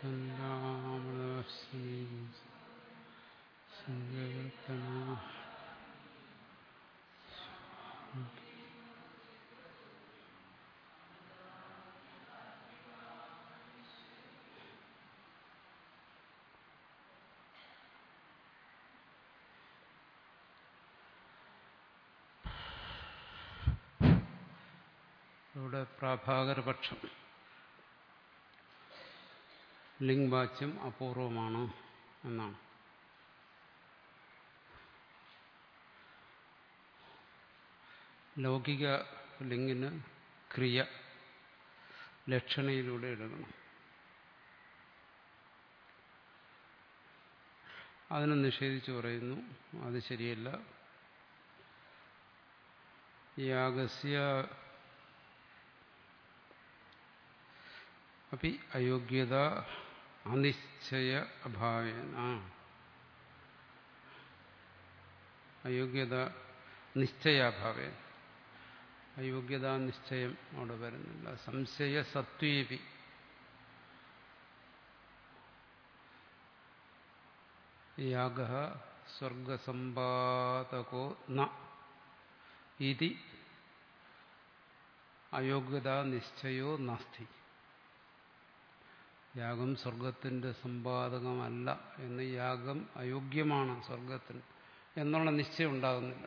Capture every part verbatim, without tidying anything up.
ഇവിടെ പ്രാഭാകരപക്ഷം ലിംഗവാച്യം അപൂർവമാണ് എന്നാണ്. ലൗകിക ലിംഗിന് ക്രിയ ലക്ഷണയിലൂടെ എടുക്കണം. അതിനെ നിഷേധിച്ചു പറയുന്നു, അത് ശരിയല്ല. യാഗസ്യ അപ്പി അയോഗ്യത അനിശ്ചയ അഭാവേന, അയോഗ്യത നിശ്ചയാഭാവേന, അയോഗ്യതാ നിശ്ചയം അവിടെ വരുന്നില്ല. സംശയ സത്വേപി യാഗഃ സ്വർഗസമ്പാദകോ ന ഇതി അയോഗ്യതാ നിശ്ചയോ നാസ്തി. യാഗം സ്വർഗത്തിന്റെ സമ്പാദകമല്ല എന്ന്, യാഗം അയോഗ്യമാണ് സ്വർഗത്തിന് എന്നുള്ള നിശ്ചയം ഉണ്ടാകുന്നില്ല.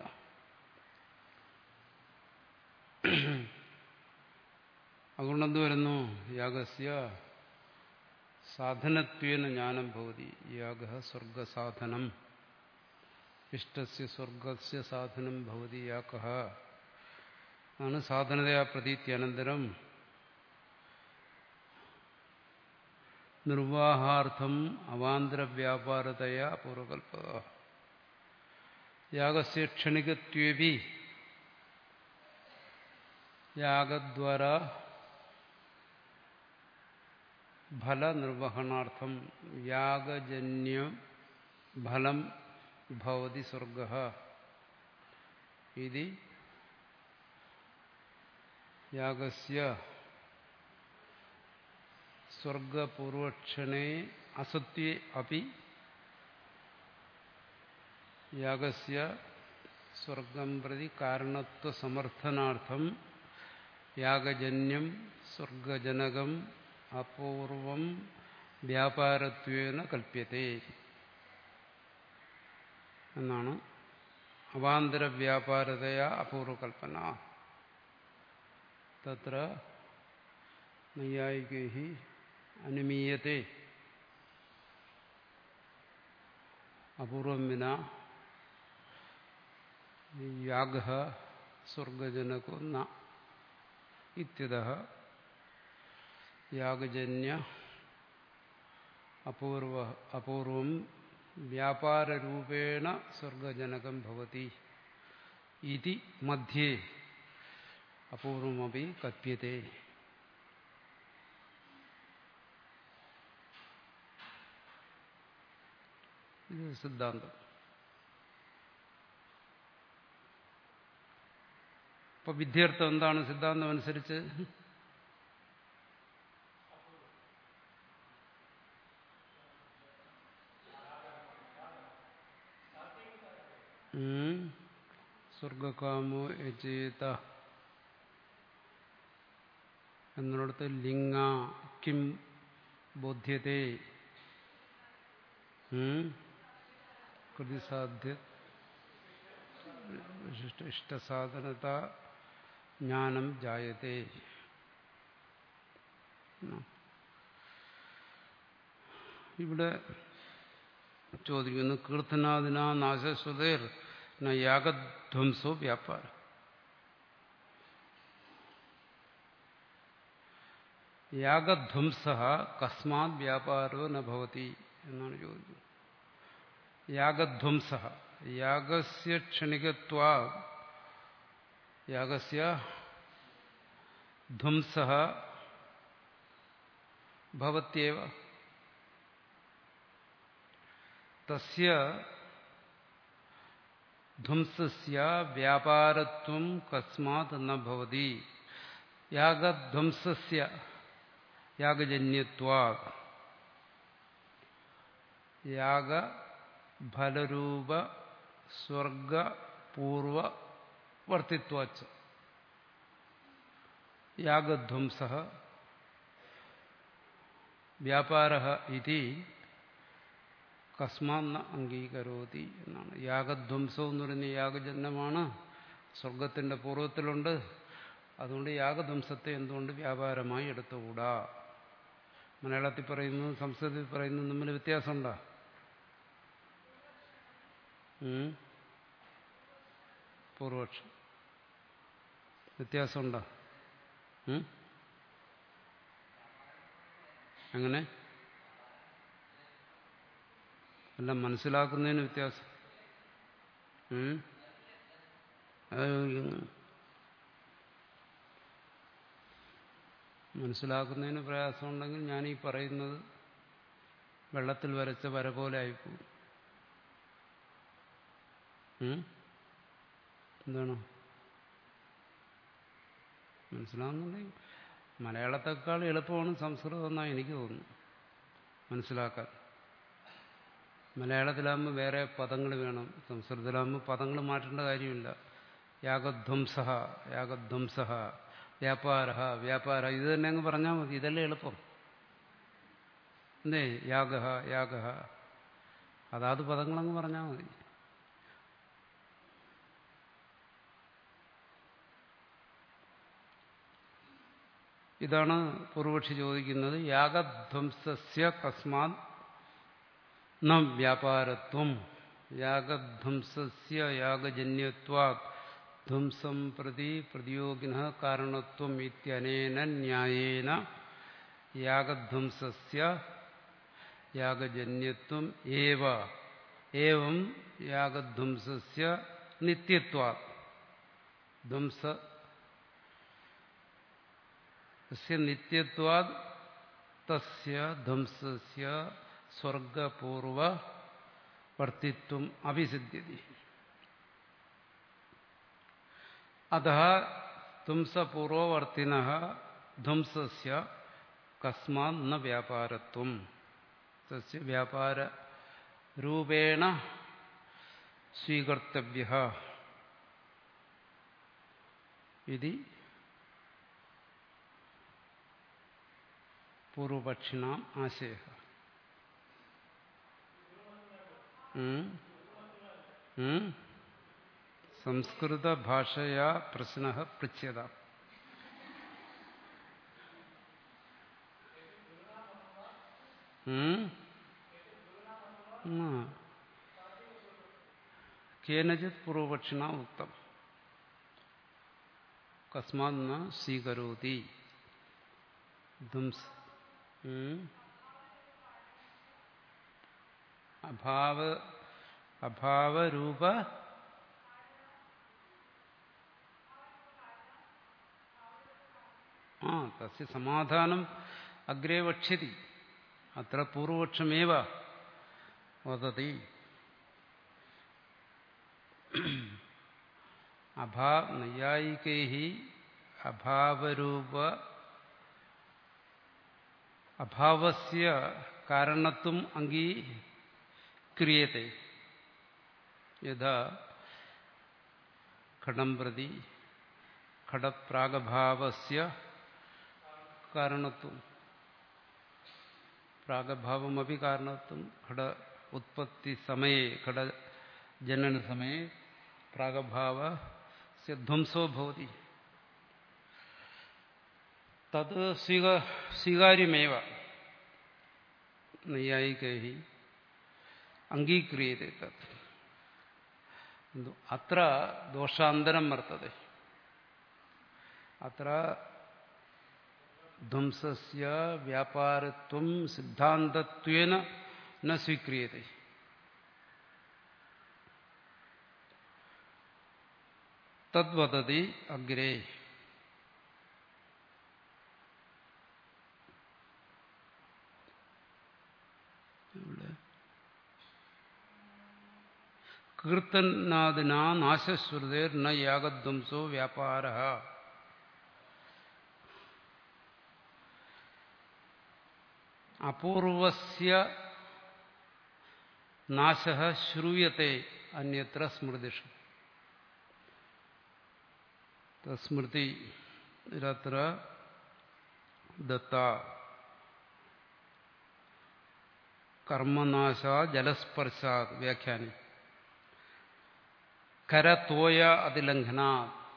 അതുകൊണ്ടെന്ത് വരുന്നു? യാഗസ്യ സാധനത്വേന ജ്ഞാനം ഭവതി. യാഗഃ സ്വർഗസാധനം, ഇഷ്ടസ്യ സ്വർഗസ്യ സാധനം ഭവതി യാഗഃ. ആണ് സാധനതയാ പ്രതീത്യനന്തരം നിർവാഹാർത്ഥം അവാന്തരവ്യാപാരതയാ പൂർവകൽപത. യാഗസ്യ ക്ഷണികത്വേപി യാഗദ്വാരാ ഫലനിർവഹണാർത്ഥം യാഗജന്യ ഫലം ഭവതി സ്വർഗഃ ഇതി യാഗസ്യ സ്വർഗപൂർവക്ഷണേ അസത്വേ അപി യാഗസ്യ സ്വർഗം പ്രതി കാരണത്വസമർത്ഥനാർത്ഥം യാഗജന്യം സ്വർഗജനകം അപൂർവം വ്യാപാരത്വേന കൽപ്യത്തെ എന്നാണ്. അവാന്തര വ്യാപാരതയാ അപൂർവകൽപ്പന. തത്ര നൈയായികൈഹി അനുമീയത്തെ അപൂർവം വിനാ യാഗഃ സ്വർഗജനകോ ന ഇത്യതഃ യാഗജന്യ അപൂർവ അപൂർവം വ്യാപാരരൂപേണ സ്വർഗജനകം ഭവതി ഇതി മധ്യേ അപൂർവമപി കൽപ്യത്തെ. ഇത് സിദ്ധാന്തം. അപ്പൊ വിദ്യാർത്ഥം എന്താണ് സിദ്ധാന്തം അനുസരിച്ച്? സ്വർഗകാമോ യജേത എന്നിടത്ത് ലിംഗ കിം ബോധ്യത്തെ കൃതിസാധ്യ ഇഷ്ടസാധനത ജ്ഞാനം ജായത്തെ. ഇവിടെ ചോദിക്കുന്നു, കീർത്തനാദിന നാശശ്രുതേർ ന യാഗധ്വംസോ വ്യാപാര. യാഗധ്വംസ കസ്മാത് വ്യാപാരോ ന ഭവതി എന്നാണ് ചോദിക്കുന്നത്. യാഗധ്വംസ യാഗസ്യ ക്ഷണികത്വാ യാഗസ്യ ധ്വംസഃ ഭവത്യേവ. തസ്യ ധ്വംസസ്യ വ്യാപാരത്വം കസ്മാത് ന ഭവതി. യാഗധ്വംസസ്യ യാഗജന്യത്വാ യാഗ ഫലരൂപ സ്വർഗ പൂർവ വർത്തിത്വാച്ച യാഗധ്വംസ വ്യാപാരഃ ഇതി കസ്മാന്ന അംഗീകരോതി എന്നാണ്. യാഗധ്വംസം എന്ന് പറയുന്ന യാഗജന്യമാണ്, സ്വർഗത്തിന്റെ പൂർവ്വത്തിലുണ്ട്. അതുകൊണ്ട് യാഗധ്വംസത്തെ എന്തുകൊണ്ട് വ്യാപാരമായി എടുത്തുകൂടാ? മലയാളത്തിൽ പറയുന്നതും സംസ്കൃതത്തിൽ പറയുന്നതും തമ്മിൽ വ്യത്യാസമുണ്ടോ? പൂർവപക്ഷം വ്യത്യാസമുണ്ടോ? അങ്ങനെ എല്ലാം മനസ്സിലാക്കുന്നതിന് വ്യത്യാസം. മനസ്സിലാക്കുന്നതിന് പ്രയാസമുണ്ടെങ്കിൽ ഞാനീ പറയുന്നത് വെള്ളത്തിൽ വരച്ച വര പോലെ ആയിപ്പോകും. എന്താണ് മനസ്സിലാകുന്നുണ്ടെങ്കിൽ മലയാളത്തെക്കാൾ എളുപ്പമാണ് സംസ്കൃതം എന്നാണ് എനിക്ക് തോന്നുന്നു മനസ്സിലാക്കാൻ. മലയാളത്തിലാകുമ്പോൾ വേറെ പദങ്ങൾ വേണം, സംസ്കൃതത്തിലാകുമ്പോൾ പദങ്ങൾ മാറ്റേണ്ട കാര്യമില്ല. യാഗധ്വംസ യാഗധ്വംസ വ്യാപാര വ്യാപാര ഇത് തന്നെ അങ്ങ് പറഞ്ഞാൽ മതി. ഇതല്ലേ എളുപ്പം. എന്തേ യാഗ യാഗ അതാത് പദങ്ങളങ്ങ് പറഞ്ഞാൽ മതി. ഇതാണ് പൂർവപക്ഷി ചോദിക്കുന്നത്. യാഗധ്വംസസ്യ കസ്മാത് ന വ്യാപാരത്വം യാഗധ്വംസസ്യ യാഗജന്യത്വാത് ധ്വംസം പ്രതി പ്രതിയോഗിനഃ കാരണത്വം ഇത്യനേന ന്യായേന യാഗധ്വംസസ്യ യാഗജന്യത്വം ഏവ ഏവം യാഗധ്വംസസ്യ നിത്യത്വാത് ധ്വംസ നിത്യത്വാത് തസ്യ ധ്വംസസ്യ സ്വർഗപൂർവ വർത്തിത്വം അഭിസിദ്ധ്യതി. അതഃ ധ്വംസപൂർവവർത്തിനഃ ധ്വംസസ്യ കസ്മാത് ന വ്യാപാരത്വം തസ്യ വ്യാപാര രൂപേണ സ്വീകർത്തവ്യഃ ഇതി പൂർവപക്ഷിണാം ആശയഃ. സംസ്കൃത ഭാഷയാ പ്രശ്നഃ പൃച്യതാം. കേനചിത് പൂർവപക്ഷിണാ ഉക്തം കസ്മാത് ന സ്വീകരോതി ധ്വംസ അഭാവ അഭാവരൂപ ആ തസ്യ സമാധാനം അഗ്രേ വക്ഷ്യതി. അത്ര പൂർവപക്ഷമേവ വദതി. അഭാ നൈയായികൈഃ അഭാവരൂപ അഭാവസ്യ കാരണത്വം അംഗീക്രിയത്തെ. യഥാ ഘടം പ്രതി ഘടപ്രാഗഭാവസ്യ കാരണത്വം പ്രാഗഭാവമപി കാരണത്വം ഘട ഉത്പത്തി സമയേ ഘട ജനന സമയേ പ്രാഗഭാവസ്യ ധ്വംസോ ഭവതി. തത് സ്വീകാര്യമേവ നൈയായികൈഃ അംഗീക്രിയത്തെ. തത് അത്ര ദോഷാന്തരം വർത്തതെ. അത്ര ധ്വംസസ്യ വ്യാപാരത്വം സിദ്ധാന്തത്വേന ന സ്വീക്രിയത്തെ. തദ്വദതി അഗ്രേ. കീർത്തനാദിനാ നാശശ്രുതേർ ന യാഗധ്വംസോ വ്യാപാരഃ. അപൂർവസ്യ നാശഃ ശ്രൂയത്തെ അന്യത്ര സ്മൃതിഷു. സ്മൃതി രത്ര ദത്ത കർമ്മനാശ ജലസ്പർശാത് വ്യാഖ്യാനി കരതോയ അതിലംഘനാ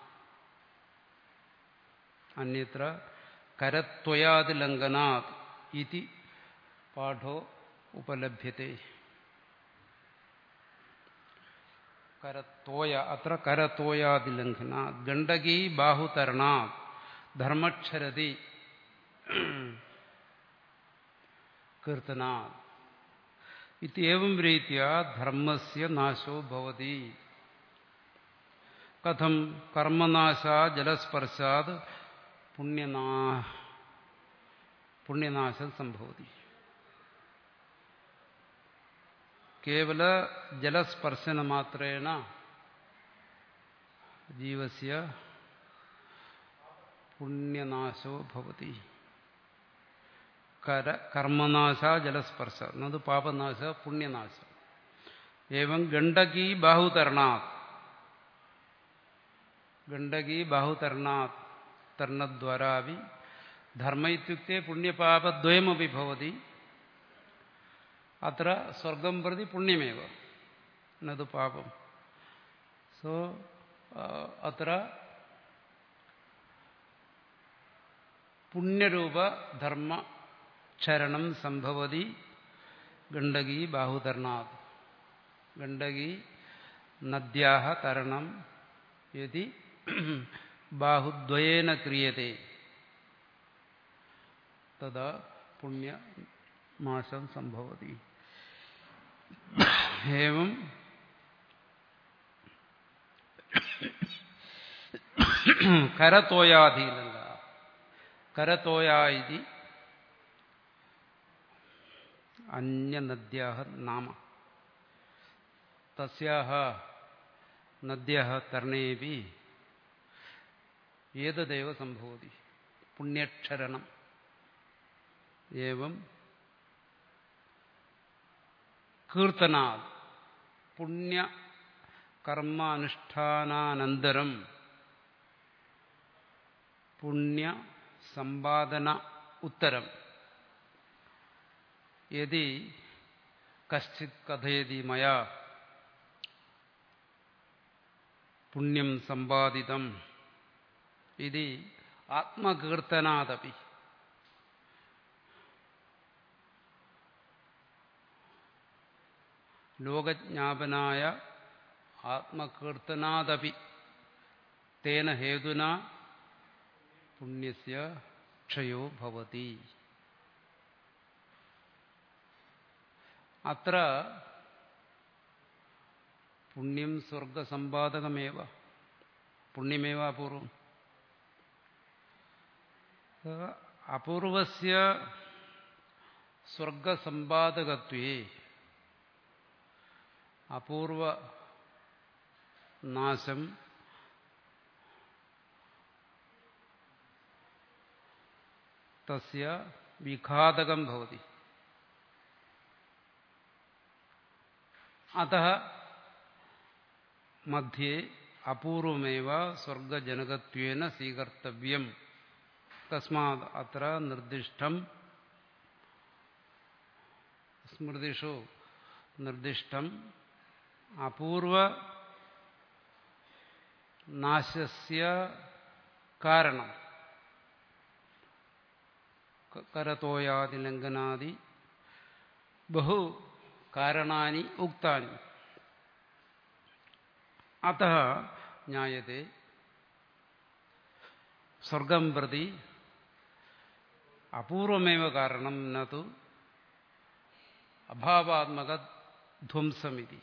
അന്യത്ര കരത്വയാതിലംഘനാത് ഇതി പാഠോ ഉപലഭ്യത്തെ. കരത്തോയ അത്ര കരത്തോയാതിലംഘനാത് ഗണ്ഡകീ ബാഹുതരണാത് ധർമ്മക്ഷരതി കീർത്തനാത് ഇത്യേവം രീതിയ ധർമ്മസ്യ നാശോ ഭവതി. കഥം കർമ്മനാശാ ജലസ്പർശാത് പുണ്യനാ പുണ്യനാശം സംഭവതി. കേവല ജലസ്പർശനമാത്രേണ ജീവസ്യ പുണ്യനാശോ ഭവതി. കര കർമ്മനാശ ജലസ്പർശ എന്നത് പാപനാശ പുണ്യനാശ. ഏവം ഗണ്ഡകീ ബാഹുതരണാത് ഗണ്ഡകീ ബാഹുതരണാത് തരണദ്വാരാവി ധർമ്മ ഇത്യുക്തെ പുണ്യപാപദ്വയമപി ഭവതി. അത്ര സ്വർഗം പ്രതി പുണ്യമേവ നതു പാപം. സോ അത്ര പുണ്യരൂപ ധർമ്മ ക്ഷരണം സംഭവതി ഗണ്ഡകീ ബാഹുതരണാത്. ഗണ്ഡകീ നദ്യാഹ തരണം യദി ബാഹുദ്വയേന ക്രിയത്തെ തദാ പുണ്യനാശം സംഭവതി. ഏവം കരതോയാധീലങ്ക കരതോയാ ഇതി അന്യനദ്യാഹ നാമ തസ്യാഹ നദ്യഃ തരണേപി ഏതദേവ സംഭവതി പുണ്യക്ഷരണം. ഏവം കീർത്തനാത് പുണ്യ കർമാനുഷ്ഠാനാനന്തരം പുണ്യ സമ്പാദന ഉത്തരം യദി കശ്ചിത് കഥയതി മയാ പുണ്യം സമ്പാദിതം ഇതി ആത്മകീർത്തനാദപി ലോകജ്ഞാപനായ ആത്മകീർത്തനാദപി തേന ഹേതുന പുണ്യസ്യ ക്ഷയോ ഭവതി. അത്ര പുണ്യം സ്വർഗസമ്പാദകമേവ പുണ്യമേവ അപൂർവം. അപൂർവസ്യ സ്വർഗസമ്പാദകത്വേ അപൂർവ നാശം തസ്യ വിഘാതകം ഭവതി. അതഃ മധ്യേ അപൂർവമേവ സ്വർഗജനകത്വേന സ്വീകർത്തവ്യം. തസ്മാത് അത്ര നിർദ്ദിഷ്ടം സ്മൃതിഷു നിർദ്ദിഷ്ടം അപൂർവ നാശസ്യ കാരണം കരതോയാദിലംഘനാദി ബഹു കാരണാനി ഉക്താനി. അതഃ ജ്ഞായത്തെ സ്വർഗം പ്രതി അപൂർവമേവ കാരണം നതു അഭാവാത്മക ധ്വംസമിതി.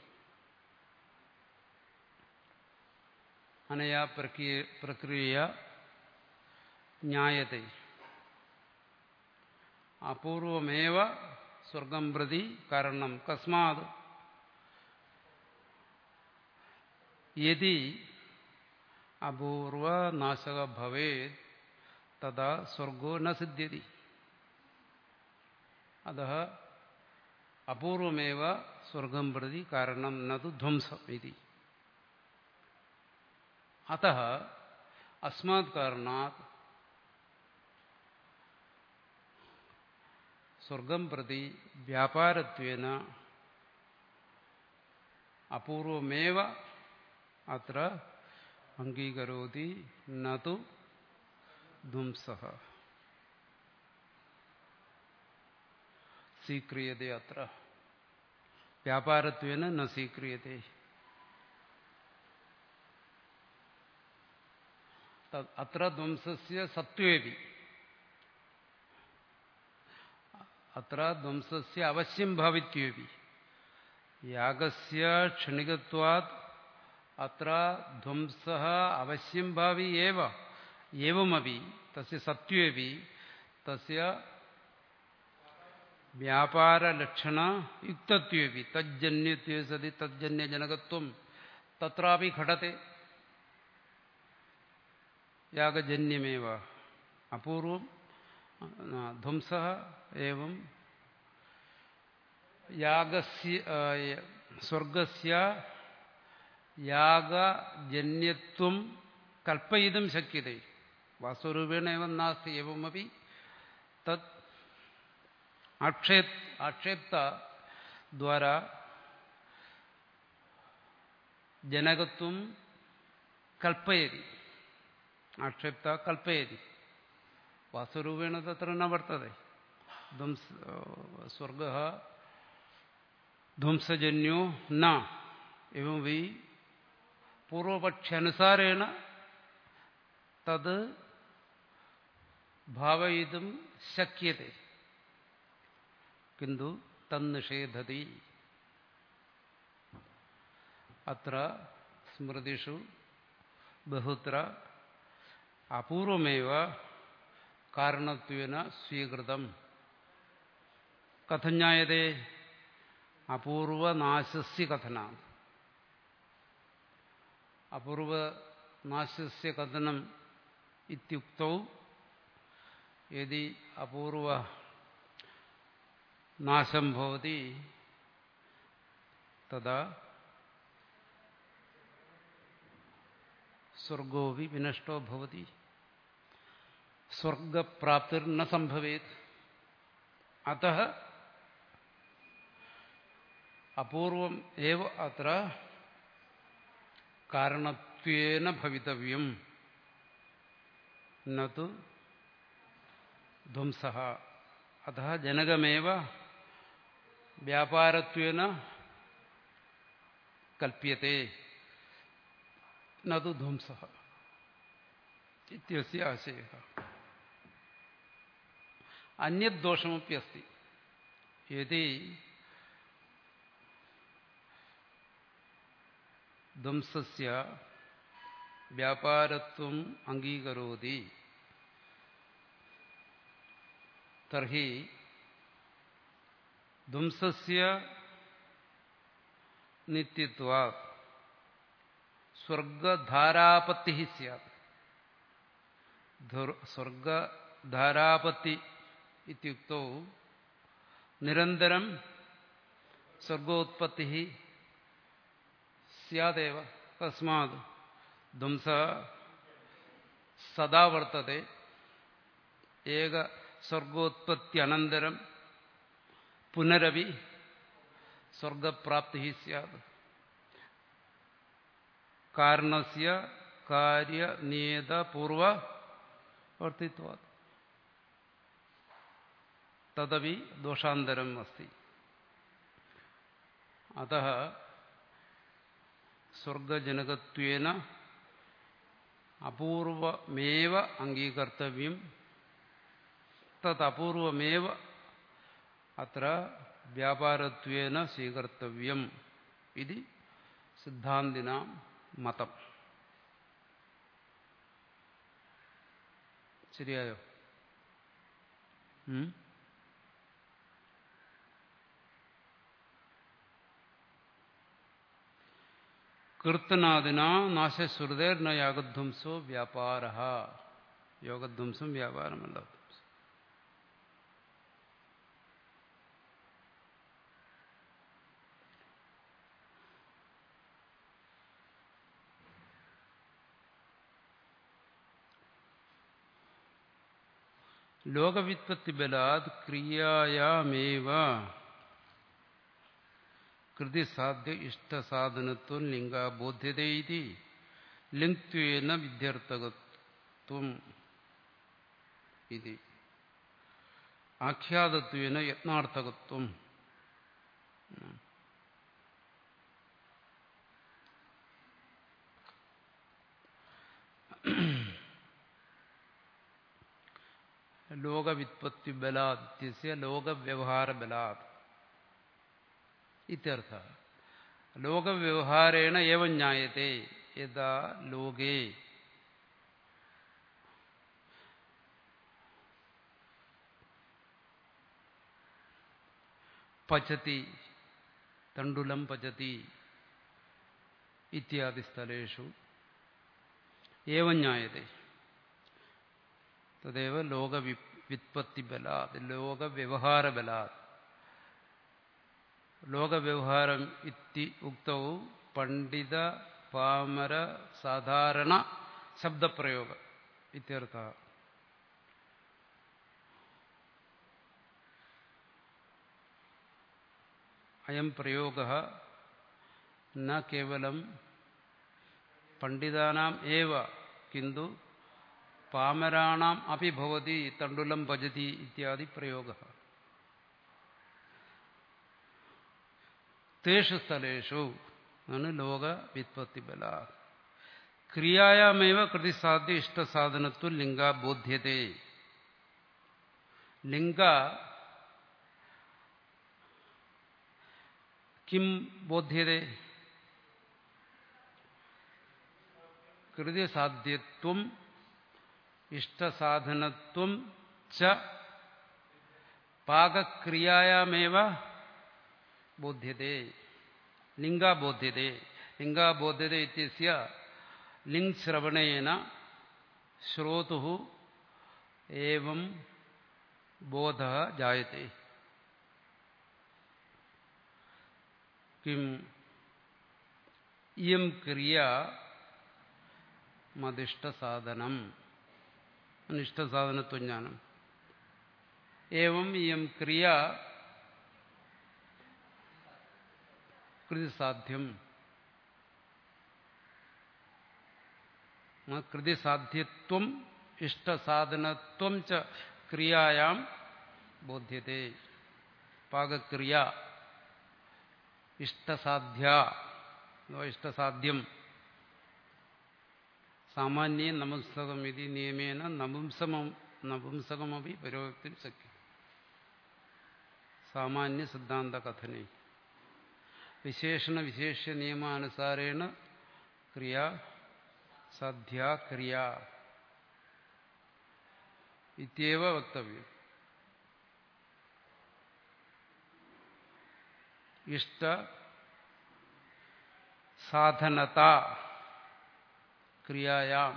അനയാ പ്രക്രിയ ജ്ഞായത്തെ അപൂർവമേവ സ്വർഗം പ്രതി കാരണം. കസ്മാത് യദി അപൂർവ നാശക ഭവേത് തദാ സ്വർഗോ ന സിദ്ധ്യതി. അതഃ അപൂർവമേവ സ്വർഗം പ്രതി കാരണം നതു ധ്വംസം ഇതി. അതഃ അസ്മാത് കാരണാത് സ്വർഗം പ്രതി വ്യാപാരത്വേന അപൂർവമേവ അത്ര അംഗീകരോതി നതു ധ്വംസഃ സ്വീക്രിയതേ. അത്ര വ്യാപാരത്വേന ന സ്വീക്രിയതേ. അത്ര ധ്വംസസ്യ സത്വേപി അത്ര ധ്വംസസ്യ അവശ്യം ഭാവിത്വേപി യാഗസ്യ ക്ഷണികത്വാത് അത്ര ധ്വംസഃ അവശ്യം ഭാവി ഏവ ഏവമപി തസ്യ സത്വേപി തസ്യ വ്യാപാരലക്ഷണ യുക്തത്വേപി തജ്ജന്യത്വേ സതി തജ്ജന്യജനകത്വം തത്രാപി ഘടത്തെ. യാഗജന്യമേവ അപൂർവം ധ്വംസഃ ഏവം യാഗസ്യ സ്വർഗസ്യ യാഗജന്യത്വം കൽപ്പയിതും ശക്യതേ. വാസ്തവരൂപേണ ഏവം നാസ്തി. ഏവമപി തത് ആക്ഷേപ് ആക്ഷേപ്ത ദ്വാരാ ജനകത്വം കൽപ്പയതി. ആക്ഷേപ്ത കൽപ്പയതി. വാസ്തവരൂപേണ തത്ര ന വർത്തതെ. സ്വർഗഃ ധ്വംസജന്യോ ന എവം വി പൂർവപക്ഷാനുസാരേണ തത് ഭാവയിതും ശക്യത്തെ കിന്തു തന്നിഷേധതി. അത്ര സ്മൃതിഷു ബഹുത്ര അപൂർവമേവ കാരണത്വേന സ്വീകൃതം. കഥം ജ്ഞായതേ? അപൂർവനാശസ്യ കഥനം. അപൂർവനാശസ്യ കഥനം ഇത്യുക്തൗ യദി അപൂർവ നാശം ഭവതി തദാ സ്വർഗോപി വിനഷ്ടോ ഭവതി. സ്വർഗപ്രാപ്തിർ ന സംഭവേത്. അതഃ അപൂർവം ഏവ അത്ര കാരണത്വേന ഭവിതവ്യം നതു ധ്വംസഃ. അതഃ ജനകമേവ വ്യാപാരത്വേന കൽപ്യത്തെ നതു ധ്വംസഃ ഇത്യസ്യ ആശയഃ. അന്യദോഷമപി അസ്തി. യദി ധ്വംസസ്യ വ്യാപാരത്വം അംഗീകരോതി തർഹി ധ്വംസസ്യ നിത്യത്വാത് സ്വർഗധാരാപത്തി സ്യാത്. സ്വർഗധാരാപത്തി ഇത്യുക്തോ നിരന്തരം സ്വർഗോത്പത്തി സ്യാദേവ. തസ്മാത് ധ്വംസഃ സദാ വർത്തത്തെ. ഏക സ്വർഗോത്പത്യനന്തരം പുനരപി സ്വർഗപ്രാപ്തി സ്യാത്. കാരണസ്യ കാര്യനിയത പൂർവവർത്തിത്വാത് തദപി ദോഷാന്തരം അസ്തി. അതഃ സ്വർഗജനകത്വേന അപൂർവമേവ അംഗീകർത്തവ്യം തത് അപൂർവമേവ അത്ര വ്യാപാരത്വേന സ്വീകർത്തവ്യം ഇതി സിദ്ധാന്തിനാം മതം. ശരിയായോ? കീർത്തനാദിന നാശശ്രുതേർ ന യാഗധ്വംസോ വ്യാപാരഃ. യോഗധ്വംസം വ്യാപാരമല്ല. ലോകവിത്പത്തി ബലാത് ക്രിയായാമേവ കൃതിസാധ്യ ഇഷ്ടസാധനത്വം ലിംഗാബോധ്യതേതി ലിംഗ്ത്വേന വിദ്യർത്ഥകത്വം ഇതി ആഖ്യാതത്വേന യത്നാർത്ഥകത്വം. ലോകവിത്പത്തി ബലാത് ഇത്യസ്യ ലോകവ്യവഹാര ബലാത് ഇത്യർത്ഥഃ. ലോകവ്യവഹാരേണ ഏവം ജ്ഞായത്തെ യഥാ ലോകേ പചതി തണ്ടുലം പചതി ഇത്യാദി സ്ഥലേഷു ഏവം ജ്ഞായത്തെ തദേവ ലോകവിത്പത്തി ബലാത് ലോകവ്യവഹാര ബലാത്. ലോകവ്യവഹാരം ഇത്തി ഉക്തൗ പണ്ഡിത പാമര സാധാരണ ശബ്ദപ്രയോഗ ഇത്യർത്ഥഃ. അയം പ്രയോഗഃ ന കേവലം പണ്ഡിതാനാം ഏവ കിന്തു പാമരാണാം അപി ഭവതി തണ്ടുലം ഭജതി ഇത്യാദി പ്രയോഗഃ. തേഷു സ്ഥലേഷു ആണ് ലോകവിത്പത്തി ബലാത് ക്രിയായാമേവ കൃതിസാധ്യ ഇഷ്ടസാധനത്വം ലിംഗാ ബോധ്യത്തെ. ലിംഗ കിം ബോധ്യത്തെ? കൃതിസാധ്യത്വം ഇഷ്ടസാധനത്വം ച പാകക്രിയായാമേവ ബോധ്യത്തെ. ലിംഗാ ബോധ്യത്തെ. ലിംഗാ ബോധ്യത്തെ ഇത്യസ്യ ലിംഗ് ശ്രവണേന ശ്രോതുഃ ഏവം ബോധഃ ജായത്തെ. കിം ഇയം ക്രിയ മദിഷ്ടസാധനം അനിഷ്ടസാധനത്വജ്ഞാനം. ഏവം ഇയം ക്രിയ കൃതിസാധ്യം കൃതിസാധ്യത്വം ഇഷ്ടസാധനത്വം ച ക്രിയായാം ബോധ്യത്തെ. പാകക്രിയ ഇഷ്ടസാധ്യ ഇഷ്ടസാധ്യം. സാമാന്യേ നപുംസകമിതി നിയമേന നപുംസമം നപുംസകമപി പരോക്തിം ശക്യം. സാമാന്യ സിദ്ധാന്ത കഥനെ വിശേഷണ വിശേഷ്യ നിയമാനുസാരേണ ക്രിയ സാധ്യ ക്രിയ ഇത്യേവ വക്തവ്യം. ഇഷ്ട സാധനത ക്രിയായാം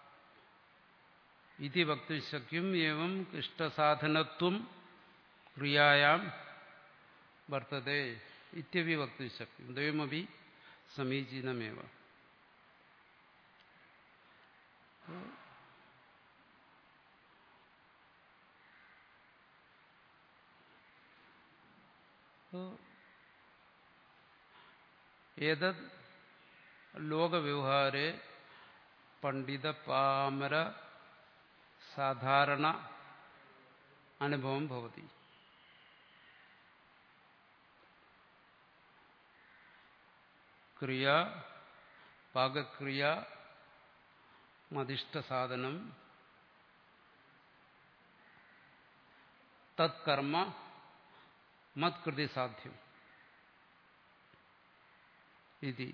ഇതി വക്തും ശക്യം. ഏവം ഇഷ്ടസാധനത്വം ക്രിയായാം വർത്തതേ ഇത്യപി വക്തും ശക്യം. ദ്വയമപി സമീചീനമേവ. ഏതത് ലോകവ്യവഹാരെ പണ്ഡിത പാമര സാധാരണ അനുഭവം ഭവതി. ക്രിയ പാകക്രിയ മദിഷ്ടസാധനം തത്കർമ്മ മത്കൃതി സാധ്യം ഇതി.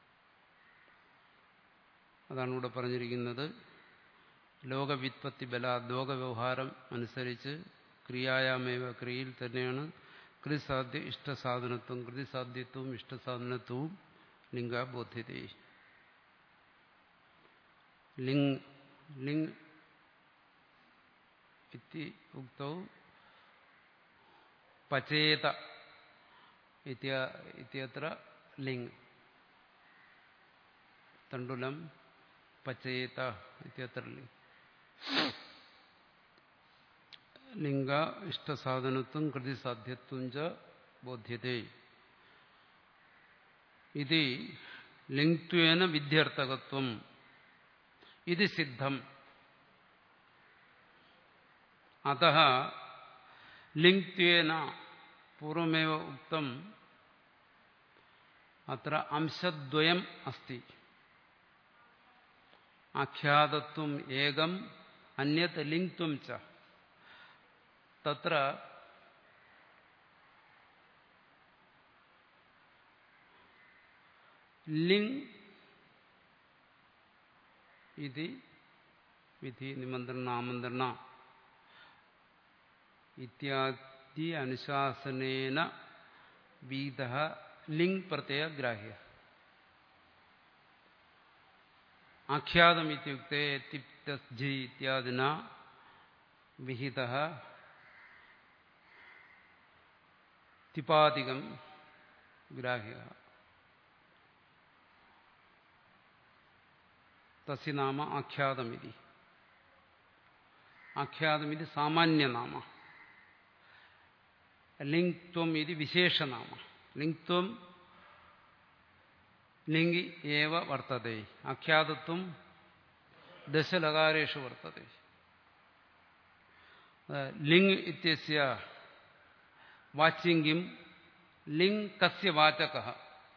അതാണ് ഇവിടെ പറഞ്ഞിരിക്കുന്നത്. ലോകവിത്പത്തി ബല ലോകവ്യവഹാരം അനുസരിച്ച് ക്രിയായാമേവ ക്രിയയിൽ തന്നെയാണ് കൃതിസാധ്യ ഇഷ്ടസാധനത്വം കൃതിസാധ്യത്വവും ഇഷ്ടസാധനത്വവും ലിംഗാബോധ്യത. ലിംഗ് ലിംഗ് ഇതി ഉക്തൗ പചേത ഇത്യത്ര ലിംഗ് തണ്ടുലം പചേത ഇത്യത്ര ലിംഗ്. ലിംഗ ഇഷ്ടസാധനത്വം കൃതിസാധ്യത്വം ച ബോധ്യതേ ഇത് ലിംഗ്ത്വേന വിദ്യർത്ഥകത്വം ഇത് സിദ്ധം. അതഃ ലിംഗ്ത്വേന പൂർവമേവ ഉക്തം അത്ര അംശദ്വയം അസ്തി. ആഖ്യാതത്വം ഏകം അന്യത് ലിംഗ്ത്വം ച. തത്ര ലിംഗ് ഇതി വിധി നിമന്ത്രണ ആമന്ത്രണ ഇത്യാദി അനുശാസനേന വീതഃ ലിംഗ് പ്രത്യയ ഗ്രാഹ്യ. ആഖ്യാതം ഇത്യുക്തേ തിപ്തസ്ജി ഇത്യാദിന വിഹിതഃ തിപാദികം ഗ്രാഹ്യ. തസ്യ നാമ ആഖ്യാതമിതി. ആഖ്യാതമിതി സാമാന്യനാമ. ലിംഗ്ത്വം ഇത് വിശേഷനാമ. ലിംഗ്ത്വം ലിംഗി ഏവ വർത്തതേ. ആഖ്യാതത്വം ദശലകാരേഷു വർത്തതേ. ലിംഗ് ഇത്യസ്യ വാച്യംഗിം ലിംഗ് കസ്യ വാചകഃ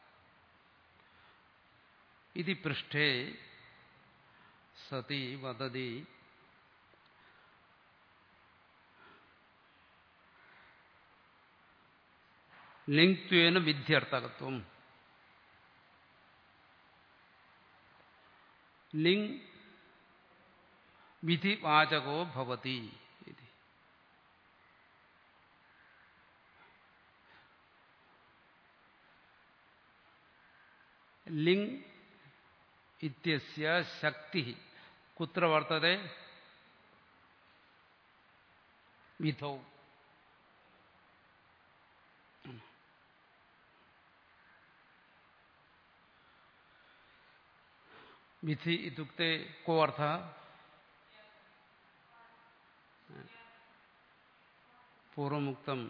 ഇതി പൃഷ്ഠേ സതി വദതി ലിംഗ്ത്വേന വിദ്യർത്ഥകത്വം. ലിംഗ് വിധിവാചകോ ഭവതി. ലിംഗ് ഇത്യസ്യ ശക്തി കുത്ര വർത്തതേ? വിധൗ. വിധി ഇത്യുക്തേ കോ അർത്ഥഃ? പൂർവമുക്തം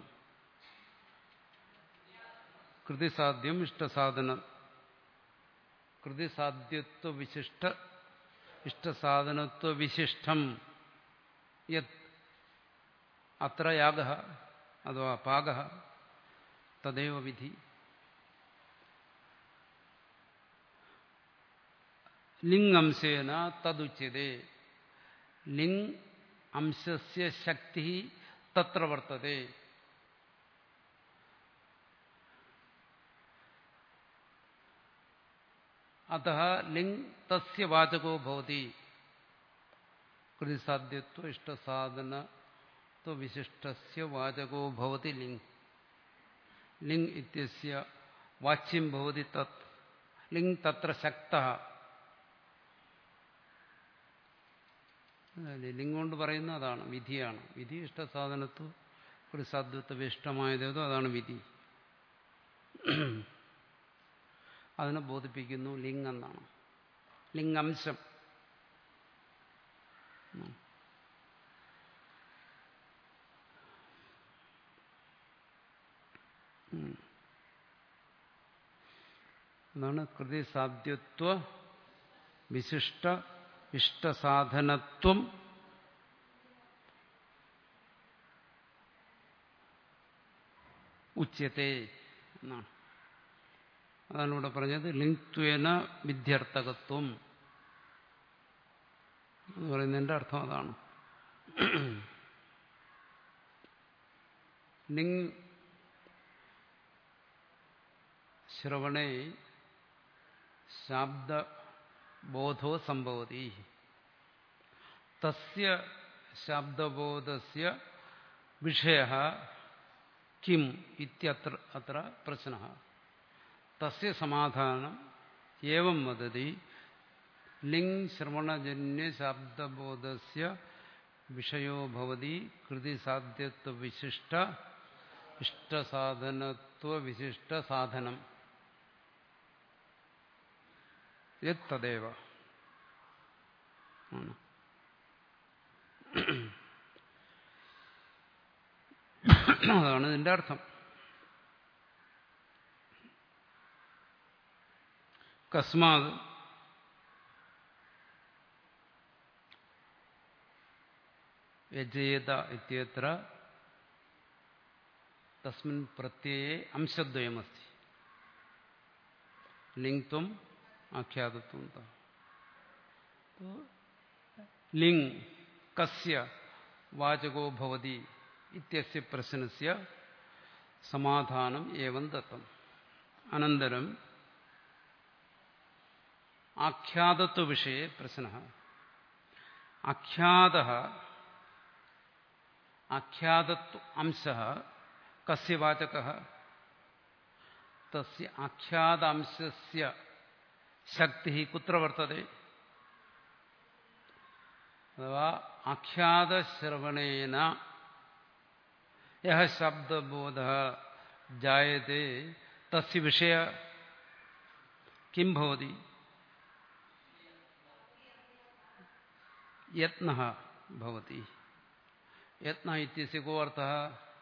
കൃതിസാധ്യം ഇഷ്ടസാധന കൃതിസാധ്യത്വ വിശിഷ്ട ഇഷ്ടസാധനത്വ വിശിഷ്ടം യത് അത്ര യാഗഃ അഥവാ പാകഃ തദേവ വിധി. ലിംഗ് അംശേന തദുച്യതേ. ലിംഗ് അംശസ്യ ശക്തി തത്ര വർത്തതേ. അതഃ ലിംഗ് തസ്യ വാചകോ ഭവതി. കൃതിസാധ്യത്വ ഇഷ്ടസാധനത്വ വിശിഷ്ടസ്യ വാചകോ ഭവതി ലിംഗ്. ലിംഗ് ഇത്യസ്യ വാച്യം ഭവതി തത്. ലിംഗ് തത്ര ശക്തഃ. ലിംഗ് കൊണ്ട് പറയുന്ന അതാണ് വിധിയാണ്. വിധി ഇഷ്ടസാധനത്വ കൃതിസാധ്യത്വ ഇഷ്ടമായതേതോ അതാണ് വിധി. അതിനെ ബോധിപ്പിക്കുന്നു ലിംഗ് എന്നാണ്. ലിംഗംശം. എന്നാണ് കൃതിസാധ്യത്വ വിശിഷ്ട ഇഷ്ടസാധനത്വം ഉച്യത്തെ എന്നാണ്. അതാണ് ഇവിടെ പറഞ്ഞത് ലിംഗ്ത്വേന വിദ്യർത്ഥകത്വം എന്ന് പറയുന്നതിൻ്റെ അർത്ഥം അതാണ്. ലിംഗ് ശ്രവണേ ശബ്ദബോധോ സംഭവതി. തസ്യ ശബ്ദബോധസ്യ വിഷയഃ കിം ഇത്യത്ര അത്ര പ്രശ്നഃ. തസ്യ സമാധാനം ഏവം വദതി. ലിംഗ് ശ്രവണജന്യ ശബ്ദബോധസ്യ വിഷയോ ഭവതി കൃതിസാധ്യത്വ വിശിഷ്ട ഇഷ്ടസാധനത്വ വിശിഷ്ട സാധനം യത് തദേവ. അതാണ് ഇതിന്റെ അർത്ഥം. കസ്മാത് യജേത ഇത്യത്ര തസ്മിൻ പ്രത്യയേ അംശദ്വയമസ്തി. ലിംഗ്ത്വം ആഖ്യാതത്വം. ലിംഗ് കസ്യ വാചകോ ഭവതി ഇത്യസ്യ പ്രശ്നസ്യ സമാധാനം ഏവം ദത്തം. അനന്തരം ആഖ്യാതത്വ വിഷയെ പ്രശ്നഃ. ആഖ്യാതഃ ആഖ്യാതത്വ അംശഃ കസ്യ വാചകഃ? തസ്യ ആഖ്യാതാംശസ്യ ശക്തി കുത്ര വർത്തതേ? അഥവാ ആഖ്യാതശ്രവണേന യഹ ശബ്ദബോധഃ ജായതേ തസ്യ വിഷയ കിം ഭവതി? യത്നഃ ഭവതി. യത്ന ഇത്യസ്യ കോ അർത്ഥഃ?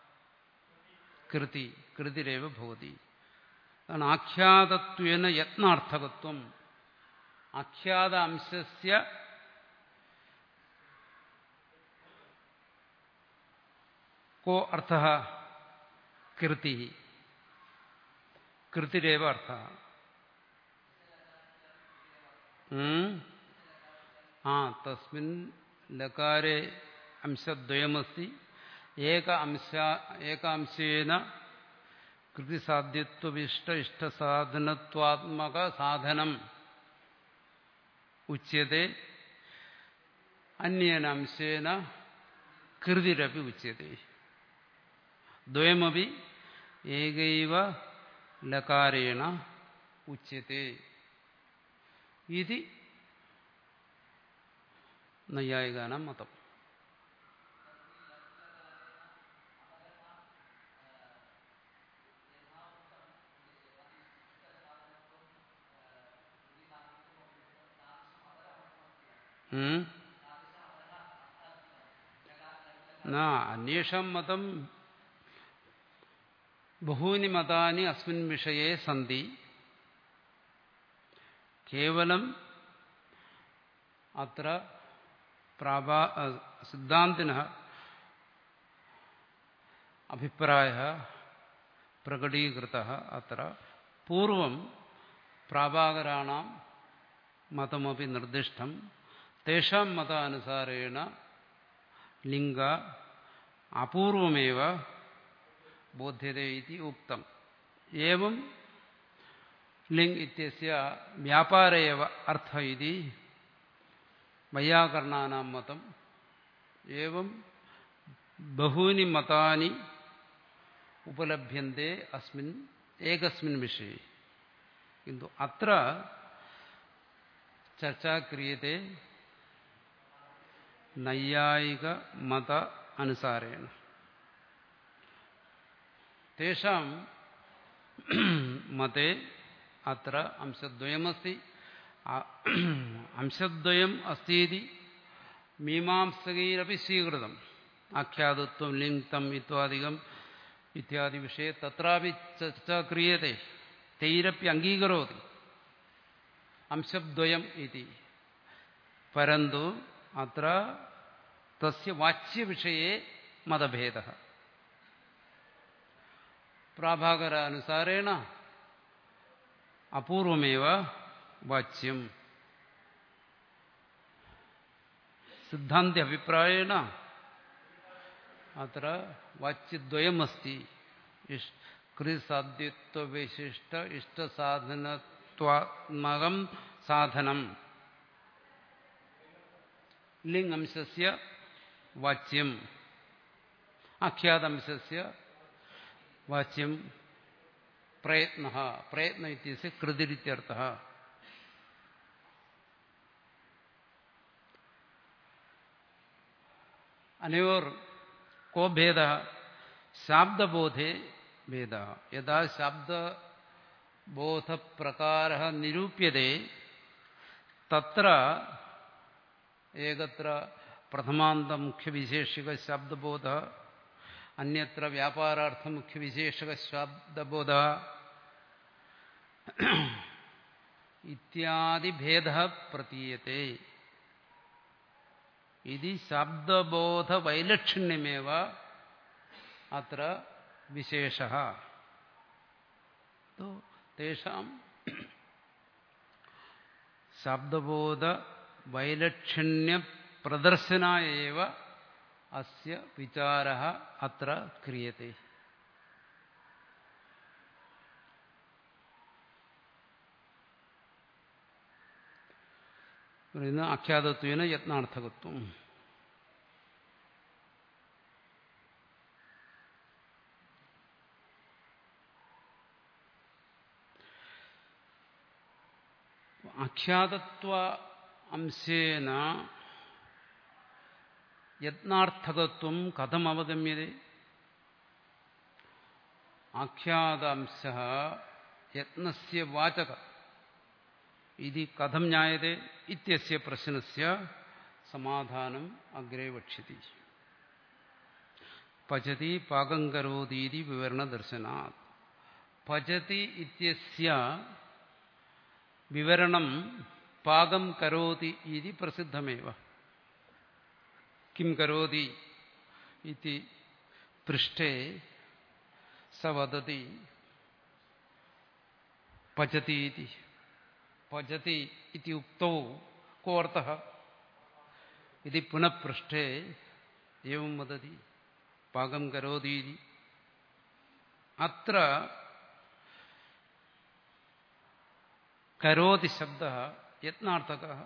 കൃതി. കൃതിരേവ ഭവതി. അതാണ് ആഖ്യാതത്വേന യത്നാർത്ഥകത്വം. ആഖ്യാത അംശസ്യ കോ അർത്ഥഃ? കൃതി. കൃതിരേവ അർത്ഥഃ. ആ തസ്മിൻ ലകാരേ അംശദ്വയമസ്തി. ഏക അംശ ഏകാംശേന കൃതിസാധ്യത്വവിഷ്ട ഇഷ്ടസാധനത്വാത്മക സാധനം ഉച്യത്തെ. അന്യേന അംശേന കൃതിരപി ഉച്യത്തെ. ദ്വയമപി ഏകൈവ ലകാരേണ ഉച്യത്തെ ഇതി നൈയായികാനാം മതം. അന്യേഷാം മതം ബഹൂനി മതാനി അസ്മിൻ വിഷയേ സന്തി. കേവലം അത്ര പ്രാഭാ സിദ്ധാന്തിനഃ അഭിപ്രായഃ പ്രകടീകൃതഃ. അത്ര പൂർവം പ്രാഭാകരാണാം മതമപി നിർദ്ദിഷ്ടം. തേഷാം മതാനുസാരേണ ലിംഗ അപൂർവമേവ ബോധ്യതേ ഇതി ഉക്തം. ഏവം ലിംഗ് ഇത്യസ്യ വ്യാപാര ഏവ അർത്ഥ ഇതി വൈയാകരണാനാം മതം. ഏവം ബഹൂനി മതാനി ഉപലഭ്യന്തെ അസ്മിൻ ഏകസ്മിൻ വിഷയെ. കിന്തു അത്ര ചർച്ചാ ക്രിയത്തെ നൈയായിക മത അനുസാരേണ. തേഷാം മതേ അത്ര അംശദ്വയമസ്തി. അംശദ്വയം അസ്തീതി മീമാംസകൈരപി സ്വീകൃതം. ആഖ്യാതത്വം ലിംഗം ഇത്യാദികം ഇത്യാദി വിഷയെ തത്രാപി ചർച്ചാ ക്രിയത്തെ. തൈരപ്പി അംഗീകരോതി അംശദ്വയം ഇതി. പരന്തു അത്ര തസ്യ വാച്യവിഷയെ മതഭേദഃ. പ്രാഭാകരാനുസാരേണ അപൂർവമേവ വാച്യം. സിദ്ധാന്തി അഭിപ്രായേണ അത്ര വാച്യദ്വയമസ്തി. കൃതിസാധ്യത്വവിശിഷ്ട ഇഷ്ടസാധനത്വാത്മകം സാധനം. ലിംഗംശസ്യ വാച്യം, ആഖ്യാതംശസ്യ വാച്യം പ്രയത്നഃ. പ്രയത്ന ഇത്യസ്യ കൃതിരിത്യർത്ഥഃ. അനയോർ കോ ഭേദഃ? ശാബ്ദബോധേ ഭേദഃ. യഥാ ശാബ്ദബോധപ്രകാരഃ നിരൂപ്യതേ തത്ര ഏകത്ര പ്രഥമാന്ത മുഖ്യവിശേഷിക ശബ്ദബോധ അന്യത്ര വ്യാപാരാർത്ഥ മുഖ്യവിശേഷക ശബ്ദബോധ ഇത്യാദി ഭേദ പ്രതീയത്തെ ഇതി ശബ്ദബോധ വൈലക്ഷണ്യമേവ അത്ര വിശേഷഃ. തേഷാം ശബ്ദബോധ വൈലക്ഷണ്യ പ്രദർശനായ ഏവ അസ്യ വിചാരഃ അത്ര ക്രിയത്തെ. പറയുന്ന ആഖ്യാതത്വേന യത്നാർത്ഥകത്വം. ആഖ്യാതത്വ അംശേന യത്നാർത്ഥകത്വം കഥം അവഗമ്യതേ? ആഖ്യാതാംശഃ യത്നസ്യ വാചക ഇതി കഥം ജ്ഞായതേ ഇത്യസ്യ പ്രശ്നസ്യ സമാധാനം അഗ്രേ വക്ഷ്യതി. പചതി പാകം കരോതീതി വിവരണദർശനാത്. പചതി ഇത്യസ്യ വിവരണം പാകം കരോതി ഇതി പ്രസിദ്ധമേവ. കിം കരോതി ഇതി പൃഷ്ഠേ സ വദതി പചതി ഇതി. പചതി ഇതി ഉക്തൗ കോ അർത്ഥഃ ഇതി പുനഃ പൃഷ്ഠേ ഏവം വദതി പാകം കരോതി ഇതി. അത്ര കരോതി ശബ്ദഃ യത്നാർത്ഥകഃ.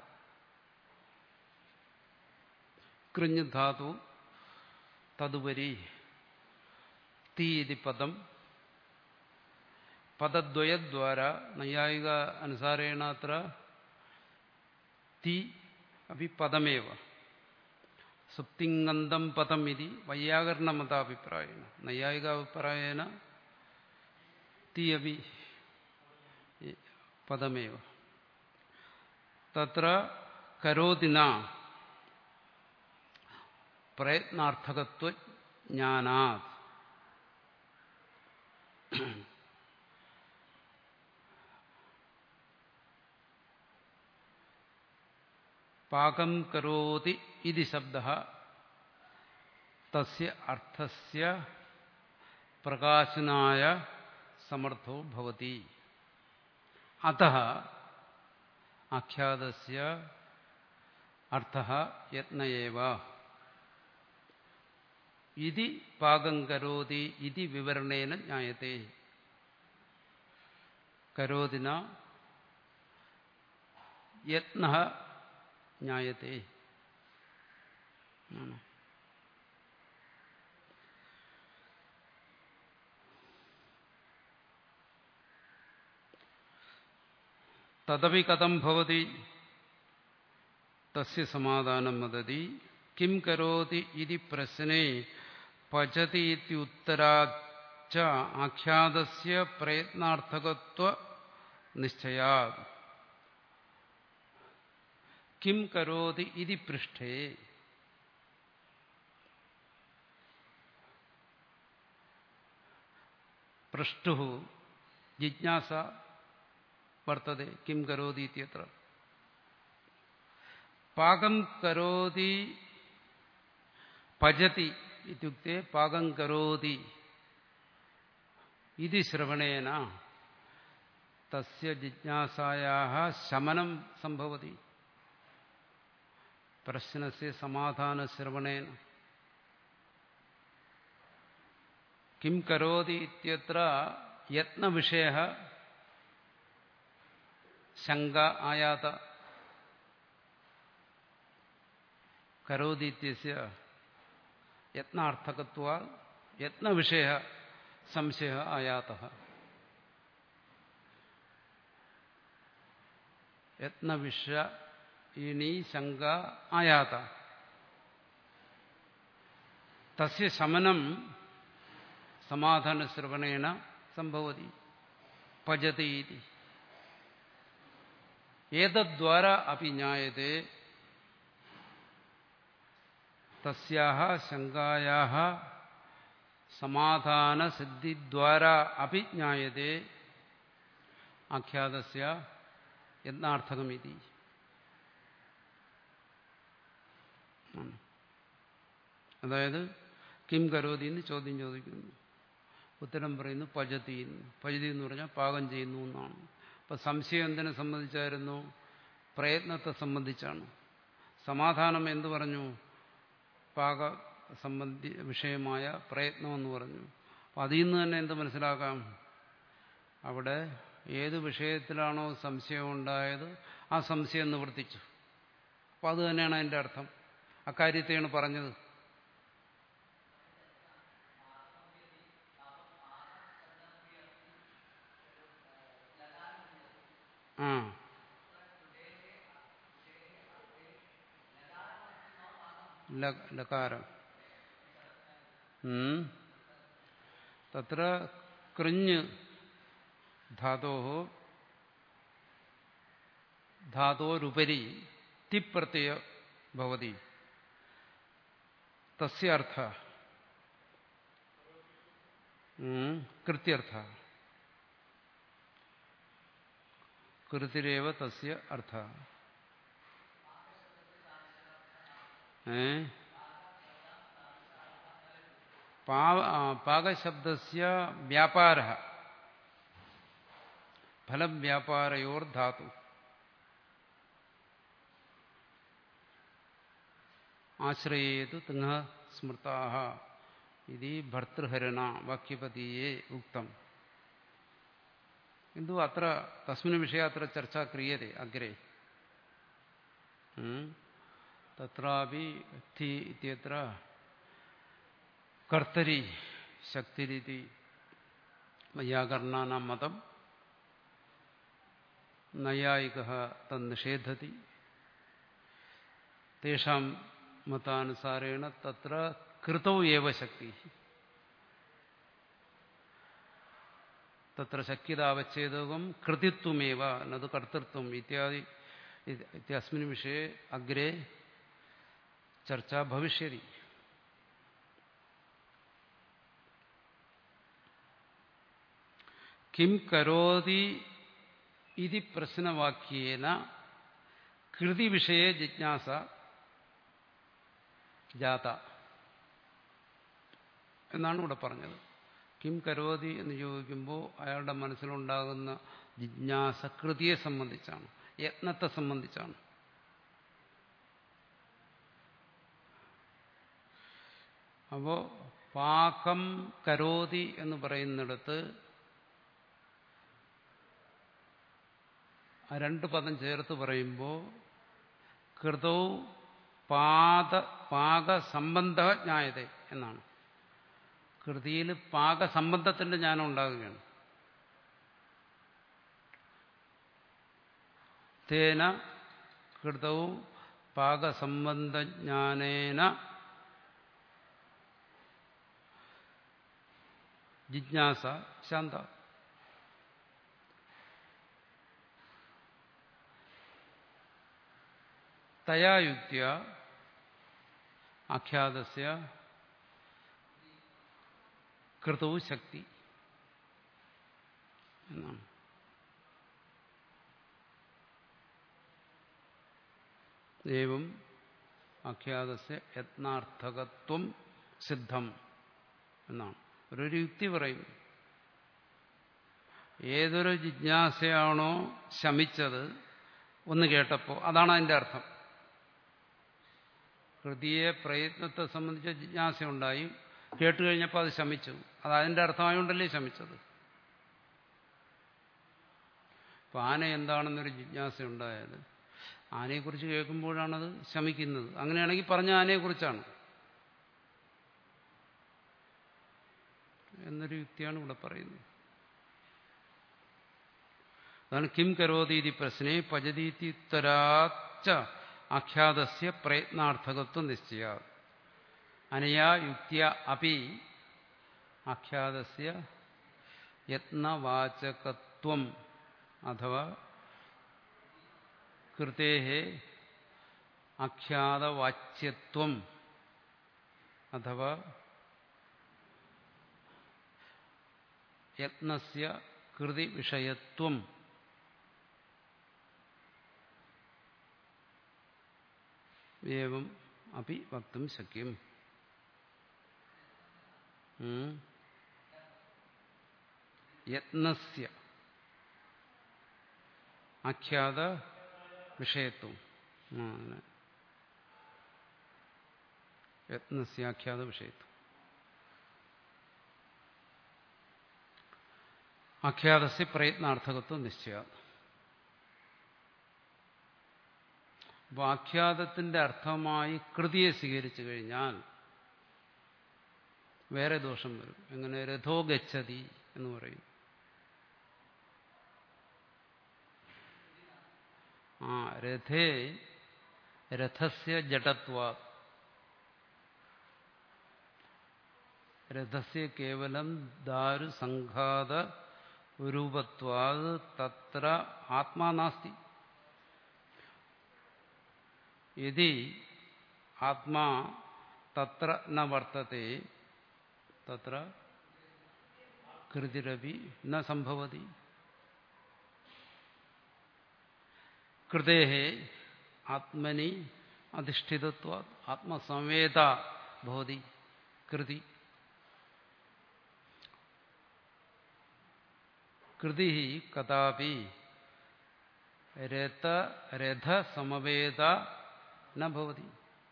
കൃഞ്ഞ് ധാതു തദുപരി തി ഇതി പദം പദദ്വയദ്വാര നൈയായിക അനുസാരേണ അത്ര തി അപി പദമേവ. സുപ്തിങ്ങന്തം പദം ഇതി വൈയാകരണമതാഭിപ്രായേന. നൈയായികാഭിപ്രായേന തി അപി പദമേവ. തത്ര കരോതിന പ്രയത്നാർത്ഥകത്വജ്ഞാനാത്. പാകം കരോതി ഇതി ശബ്ദഃ തസ്യ അർത്ഥസ്യ പ്രകാശനായ സമർത്ഥോ ഭവതി. അതഃ ആഖ്യാതസ്യ അർത്ഥഃ യത്ന ഏവ ഇതി പാകം കരോതി ഇതി വിവരണേന ജ്ഞായത്തെ. കരോതിന യത്നഃ ജ്ഞായത്തെ. തദപി കഥം ഭവതി തസ്യ സമാധാനം വദതി. കിം കരോതി ഇതി പ്രശ്നേ പചതി ഇത്യുത്തരാച്ച ആഖ്യാതസ്യ പ്രയത്നാർത്ഥകത്വ നിശ്ചയാത്. കിം കരോതി ഇതി പൃഷ്ഠേ പൃഷ്ഠു ജിജ്ഞാസ വർത്തതെ. കിം കരോതി ഇത്യത്ര പാകം കരോതി പചതി ഇത്യുക്തേ പാകം കരോതി ഇതി ശ്രവണേന തസ്യ ജിജ്ഞാസായാഃ ശമനം സംഭവതി. പ്രശ്നസ്യ സമാധാന ശ്രവണേന. കിം കരോതി ഇത്യത്ര യത്നവിഷയഃ ശങ്ക ആയാത. കരോതി ഇത്യസ്യ യത്നാർത്ഥകത്വാ യത്നവിഷയഃ സംശയഃ ആയാതഃ. യത്നവിഷയിണീ ശങ്ക ആയാത. തസ്യ ശമനം സമാധാനശ്രവണേന സംഭവതി. പചതി ഇതി. ഏതദ്വാര അപി ജ്ഞായതേ തസ്യാഹ ശങ്കായാഹ സമാധാന സിദ്ധിദ്വാര അഭിജ്ഞായതേ ആഖ്യാതസ്യ യത്നാർത്ഥകമിതി. അതായത് കിം കരോതി എന്ന് ചോദ്യം ചോദിക്കുന്നു. ഉത്തരം പറയുന്നു പചതി. പചതി എന്ന് പറഞ്ഞാൽ പാകം ചെയ്യുന്നു എന്നാണ്. അപ്പൊ സംശയം എന്തിനെ സംബന്ധിച്ചായിരുന്നു? പ്രയത്നത്തെ സംബന്ധിച്ചാണ്. സമാധാനം എന്തു പറഞ്ഞു? പാക സംബന്ധി വിഷയമായ പ്രയത്നമെന്ന് പറഞ്ഞു. അപ്പം അതിൽ നിന്ന് തന്നെ എന്ത് മനസ്സിലാക്കാം? അവിടെ ഏത് വിഷയത്തിലാണോ സംശയം ഉണ്ടായത് ആ സംശയം നിവർത്തിച്ചു. അപ്പം അത് തന്നെയാണ് അതിൻ്റെ അർത്ഥം. അക്കാര്യത്തെയാണ് പറഞ്ഞത്. ആ ലകാരം തത്ര കൃഞ്ഞ് ധാതോ ധാതോരുപരി തിപ്രത്യയ ഭവതി. തസ്യ അർത്ഥ കൃത്യർത്ഥ. കൃതിരേവ തസ്യ അർത്ഥ. ഏ പാകശബ്ദസ്യ വ്യാപാരഃ ഫലം വ്യാപാരയോർ ധാതു ആശ്രയേതു തിങ്ങ സ്മൃതാഃ ഇതി ഭർതൃഹരണ വാക്യപതീയേ ഉക്തം. കിന്തു അത്ര തസ്മിൻ വിഷയെ അത്ര ചർച്ച ക്രിയത്തെ അഗ്രേ. തത്രാപി ഥി ഇത്യത്ര കർത്തരി ശക്തിരിതി വൈയാകരണാനാം മതം. നൈയായികഃ തന്നിഷേധതി. തേഷാം മതാനുസാരേണ തത്ര കൃതൗ ഏവ ശക്തി. തത്ര ശക്യതാവച്ഛേദകം കൃതിത്വമേവ നതു കർത്തൃത്വം ഇത്യാദി ഇത്യസ്മിൻ വിഷയെ അഗ്രേ ചർച്ച ഭവിഷ്യതി. കിം കരോതി ഇതി പ്രശ്നവാക്യേന കൃതി വിഷയെ ജിജ്ഞാസ ജാത എന്നാണ് ഇവിടെ പറഞ്ഞത്. കിം കരോതി എന്ന് ചോദിക്കുമ്പോൾ അയാളുടെ മനസ്സിലുണ്ടാകുന്ന ജിജ്ഞാസ കൃതിയെ സംബന്ധിച്ചാണ്, യത്നത്തെ സംബന്ധിച്ചാണ്. അപ്പോ പാകം കരോതി എന്ന് പറയുന്നിടത്ത് ആ രണ്ട് പദം ചേർത്ത് പറയുമ്പോൾ കൃതൗ പാദ പാകസംബന്ധ ജ്ഞായത എന്നാണ്. കൃതിയിൽ പാകസംബന്ധത്തിന്റെ ജ്ഞാനം ഉണ്ടാകുകയാണ്. തേന കൃതൗ പാകസംബന്ധജ്ഞാനേന ജിജ്ഞാസ ശാന്ത. തയാ യുക്ത്യാ ആഖ്യാതസ്യ കൃതൗ ശക്തി എന്നാണ്. ഏവം ആഖ്യാതസ്യ യത്നാർത്ഥകത്വം സിദ്ധം എന്നാണ് ഒരു യുക്തി പറയും. ഏതൊരു ജിജ്ഞാസയാണോ ശമിച്ചത് ഒന്ന് കേട്ടപ്പോൾ, അതാണ് അതിൻ്റെ അർത്ഥം. കൃതിയെ പ്രയത്നത്തെ സംബന്ധിച്ച ജിജ്ഞാസ ഉണ്ടായി, കേട്ടുകഴിഞ്ഞപ്പോൾ അത് ശമിച്ചു. അത് അതിൻ്റെ അർത്ഥമായോണ്ടല്ലേ ശമിച്ചത്. ഇപ്പം ആന എന്താണെന്നൊരു ജിജ്ഞാസ ഉണ്ടായാൽ ആനയെക്കുറിച്ച് കേൾക്കുമ്പോഴാണത് ശമിക്കുന്നത്. അങ്ങനെയാണെങ്കിൽ പറഞ്ഞ ആനയെക്കുറിച്ചാണ് എന്നൊരു യുക്തിയാണ് ഇവിടെ പറയുന്നത്. അതാണ് കിം കരോതീതി പ്രശ്നേ പചതീതി ഉത്തരാച്ച ആഖ്യാതസ്യ പ്രയത്നാർത്ഥകത്വം നിശ്ചയ. അനയാ യുക്തിയ അപി ആഖ്യാതസ്യ യത്നവാചകത്വം അഥവാ കൃതേഃ ആഖ്യാതവാച്യത്വം അഥവാ യത്നസ്യ കൃതി വിഷയത്വം ഏവം അപി വക്തും ശക്യം. യത്നസ്യ ആഖ്യാത വിഷയത്വം. യത്നസ്യ ആഖ്യാത വിഷയത്വം. ആഖ്യാതസ്യ പ്രയത്നാർത്ഥകത്വം നിശ്ചയ. അപ്പോൾ ആഖ്യാതത്തിന്റെ അർത്ഥമായി കൃതിയെ സ്വീകരിച്ചു കഴിഞ്ഞാൽ വേറെ ദോഷം വരും. എങ്ങനെ? രഥോ ഗച്ഛതി എന്ന് പറയും. ആ രഥേ രഥസ്യ ജഡത്വാ, രഥസ്യ കേവലം ദാരു സംഘാത രൂപത്വാത് തത്ര ആത്മാ നാസ്തി. യദി ആത്മാ തത്ര ന വർത്തത്തെ തത്ര കൃതിരപി ന സംഭവതി. കൃതേഹ ആത്മനി അധിഷ്ഠിതത്വാത് ആത്മസംവേദ ഭവതി കൃതി. കൃതി കഥാപി രഥ രഥ സമവേദ ന ഭവതി.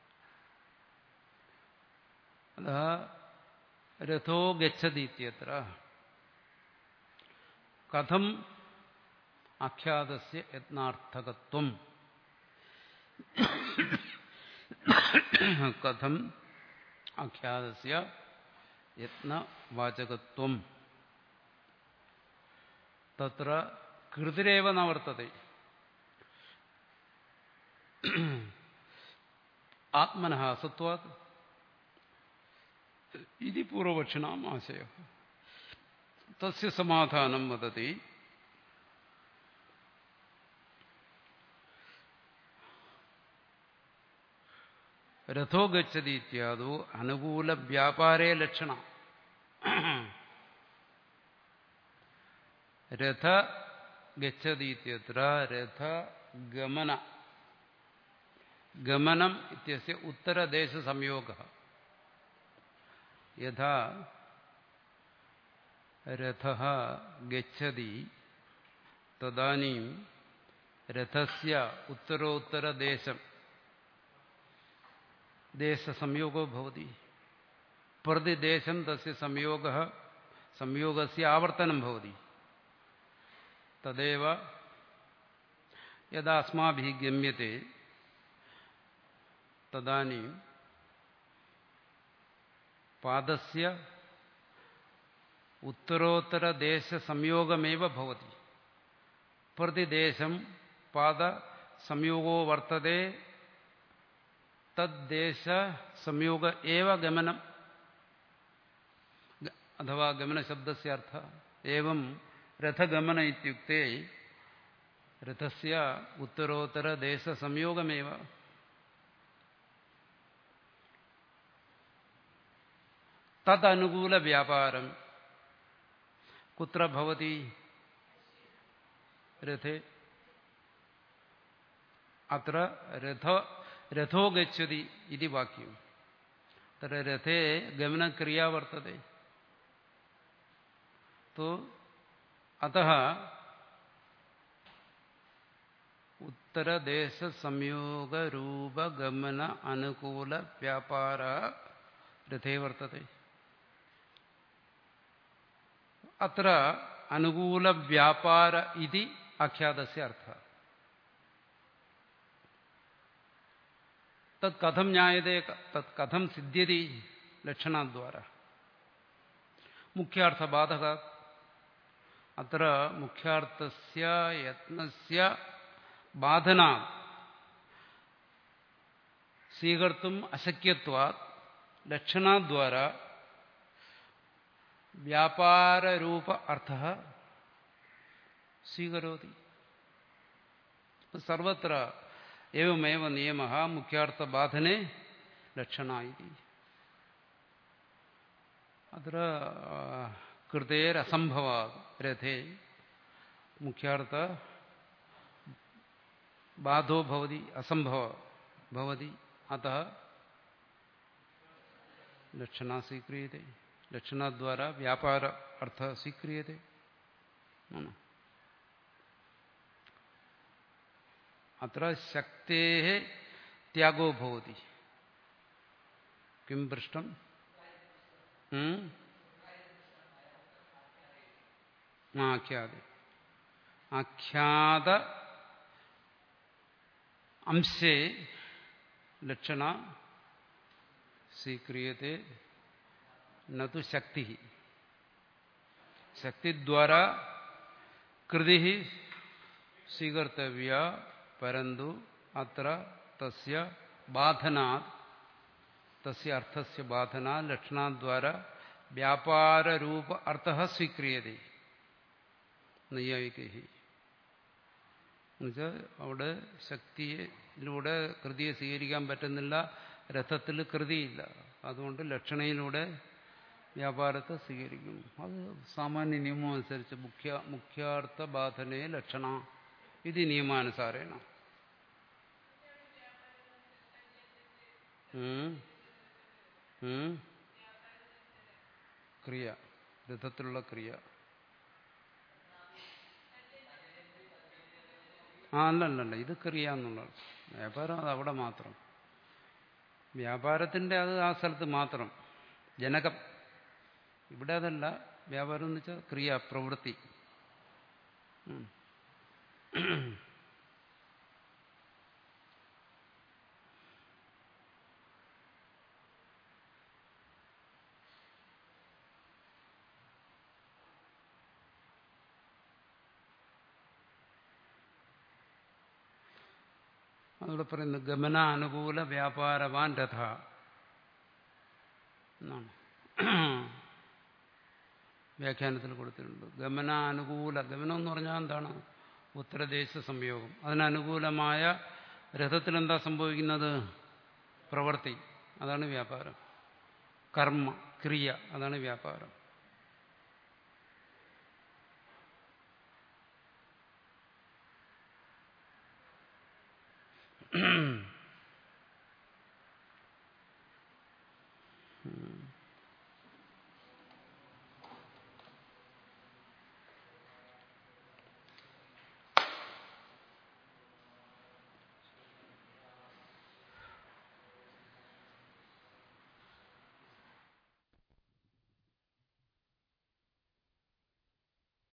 അതഃ രഥോ ഗച്ഛതി ഇത്യത്ര കഥം ആഖ്യാതസ്യ യത്നാർത്ഥകത്വം. കഥം ആഖ്യാതസ്യ യത്നവാചകത്വം തത്ര കൃതിരേവ ന വർത്തത്തെ. ആത്മനഃ സത്വാത് ഇതി പൂർവപക്ഷിണാം ആശയഃ. തസ്യ സമാധാനം വദതി. രഥോ ഗച്ഛതി ഇത്യാദോ അനുകൂല വ്യാപാരേ ലക്ഷണ. രഥ ഗച്ഛതി ഇത്യത്ര രഥ ഗമന ഗമനം ഇത്യസ്യ ഉത്തരദേശ സംയോഗഃ. യഥാ രഥഃ ഗച്ഛതി തദാനീം രഥസ്യ ഉത്തരോത്തരദേശം ദേശസംയോഗോ ഭവതി. പ്രതിദേശം തസ്യ സംയോഗഃ സംയോഗസ്യ ആവർത്തനം ഭവതി. തദേവ യദാ അസ്മാഭിः ഗമ്യത്തെ തദാനീം പാദസ്യ ഉത്തരോത്തരദേശസംയോഗമേവ ഭവതി. പ്രതിദേശം പാദസംയോഗോ വർത്തത്തെ തദ്ദേശ സംയോഗ ഏവ ഗമനം അഥവാ ഗമനശബ്ദസ്യ അർത്ഥഃ. ഏവം രഥഗമന ഇത്യുക്തേ രഥസ്യ ഉത്തരോത്തരദേശസംയോഗമേവ. തദനുകൂല വ്യാപാരം കുത്ര ഭവതി? രഥേ. അത്ര രഥ രഥോ ഗച്ഛതി ഇതി വാക്യം. തത്ര രഥേ ഗമനക്രിയ വർത്തത്തെ. तो अतः उत्तरदेश संयोग रूप गमन अनुकूल व्यापार रथे वर्तते. अत्र अनुकूल व्यापार इति आख्यातस्य अर्थः. तत् कथं ज्ञायते, तत् कथं सिद्ध्यति? लक्षणाद्वारा. मुख्यार्थबाधकात्. अत्र मुख्यार्थस्य यत्नस्य बाधनात् स्वीकर्तुम् अशक्यत्वात् लक्षणाद्वारा व्यापाररूप अर्थः स्वीकरोति. सर्वत्र एवमेव नियमः मुख्यार्थबाधने लक्षणा इति. अत्र കൃതേരസംഭവാ രഥേ മുഖ്യാർത്ഥ ബാധോ ഭവതി അസംഭവ ഭവതി അതഃ ലക്ഷണ സ്വീക്രിയത്തെ ലക്ഷണദ്വാര വ്യാപാര അർത്ഥ സ്വീക്രിയത്തെ അത്ര ശക്തേഃ ത്യാഗോ ഭവതി കിം പൃഷ്ടം ആഖ്യാതി ആഖ്യാത അംശേ ലക്ഷണ സ്വീക്രിയത്തെ നതു ശക്തി ശക്തിദ്വാര കൃതി സ്വീകർത്തവ്യ പരന്തു അത്ര തസ്യ ബാധനാത് തസ്യ അർത്ഥസ്യ ബാധനാത് ലക്ഷണദ്വാര വ്യാപാരരൂപ അർത്ഥഃ സ്വീക്രിയത്തെ നൈയായികൈഃ എന്നുവെച്ചാൽ അവിടെ ശക്തിയിലൂടെ കൃതിയെ സ്വീകരിക്കാൻ പറ്റുന്നില്ല, രഥത്തിൽ കൃതിയില്ല, അതുകൊണ്ട് ലക്ഷണയിലൂടെ വ്യാപാരത്തെ സ്വീകരിക്കും. അത് സാമാന്യ നിയമം അനുസരിച്ച് മുഖ്യ മുഖ്യാർത്ഥ ബാധനയെ ലക്ഷണ ഇത് നിയമാനുസാരേണ. ക്രിയ രഥത്തിലുള്ള ക്രിയ ആ അല്ലല്ല ഇത് ക്രിയ എന്നുള്ളത്. വ്യാപാരം അത് അവിടെ മാത്രം, വ്യാപാരത്തിന്റെ അത് ആ സ്ഥലത്ത് മാത്രം. ജനകം ഇവിടെ അതല്ല. വ്യാപാരം എന്ന് വെച്ചാൽ ക്രിയ പ്രവൃത്തി. അതോടെ പറയുന്നു ഗമനാനുകൂല വ്യാപാരവാൻ രഥ എന്നാണ് വ്യാഖ്യാനത്തിൽ കൊടുത്തിട്ടുണ്ട്. ഗമനാനുകൂല, ഗമനം എന്ന് പറഞ്ഞാൽ എന്താണ്? ഉത്തരദേശ സംയോഗം. അതിനനുകൂലമായ രഥത്തിൽ എന്താ സംഭവിക്കുന്നത്? പ്രവൃത്തി, അതാണ് വ്യാപാരം. കർമ്മ ക്രിയ, അതാണ് വ്യാപാരം.